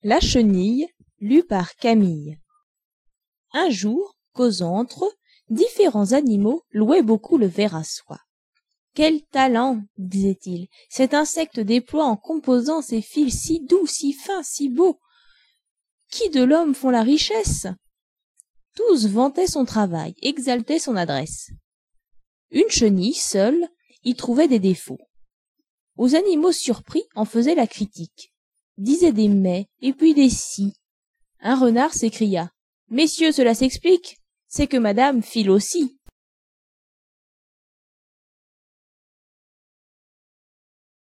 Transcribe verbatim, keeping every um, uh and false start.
La chenille, lue par Camille. Un jour, causant entre eux, différents animaux louaient beaucoup le ver à soie. « Quel talent !» disaient-ils. « Cet insecte déploie en composant ses fils si doux, si fins, si beaux. Qui de l'homme font la richesse ?» Tous vantaient son travail, exaltaient son adresse. Une chenille, seule, y trouvait des défauts. Aux animaux surpris, en faisait la critique. Disait des mais, et puis des si. Un renard s'écria. « Messieurs, cela s'explique, c'est que madame file aussi. »